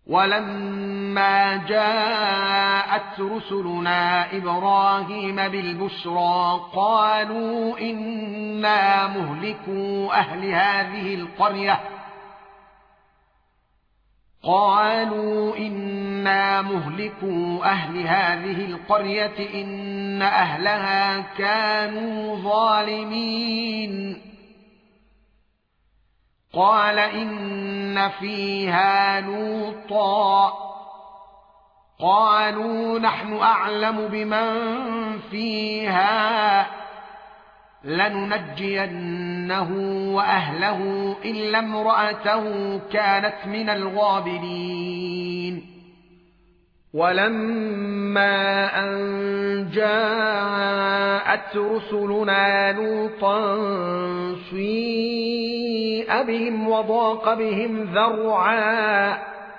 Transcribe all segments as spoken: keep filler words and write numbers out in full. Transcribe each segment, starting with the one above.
ولما جاءت رسلنا إبراهيم بالبشرى قالوا إنا مهلكو أهل هذه القرية قالوا إنا مهلكو أهل هذه القرية إن أهلها كانوا ظالمين قال إن فيها لوطا قالوا نحن أعلم بمن فيها لننجينه وأهله إلا امرأته كانت من الغابرين ولما أن جاءت رسلنا لوطا سيء بهم وضاق بهم ذرعا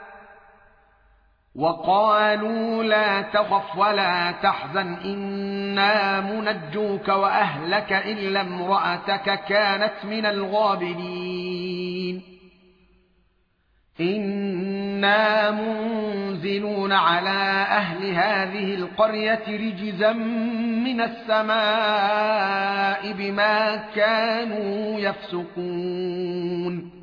وقالوا لا تخف ولا تحزن إنا منجوك وأهلك إلا امرأتك كانت من الغابرين إنا منزلون على أهل هذه القرية رجزا من السماء بما كانوا يفسقون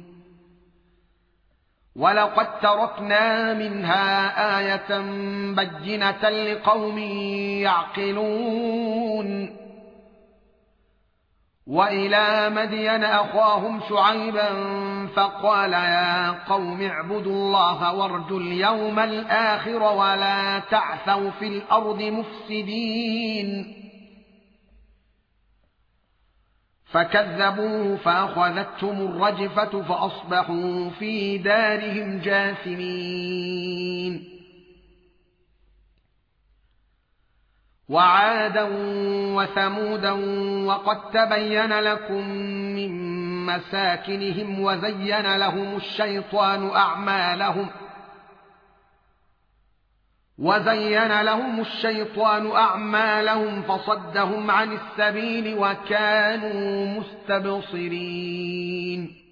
ولقد تركنا منها آية بينة لقوم يعقلون وإلى مدين أخاهم شعيبا فقال يا قوم اعبدوا الله وارجوا اليوم الآخر ولا تعثوا في الأرض مفسدين فكذبوه فأخذتهم الرجفة فأصبحوا في دارهم جاثمين وعادا وثمودا وقد تبين لكم من مساكنهم وزين لهم الشيطان أعمالهم وزين لهم الشيطان أعمالهم فصدهم عن السبيل وكانوا مستبصرين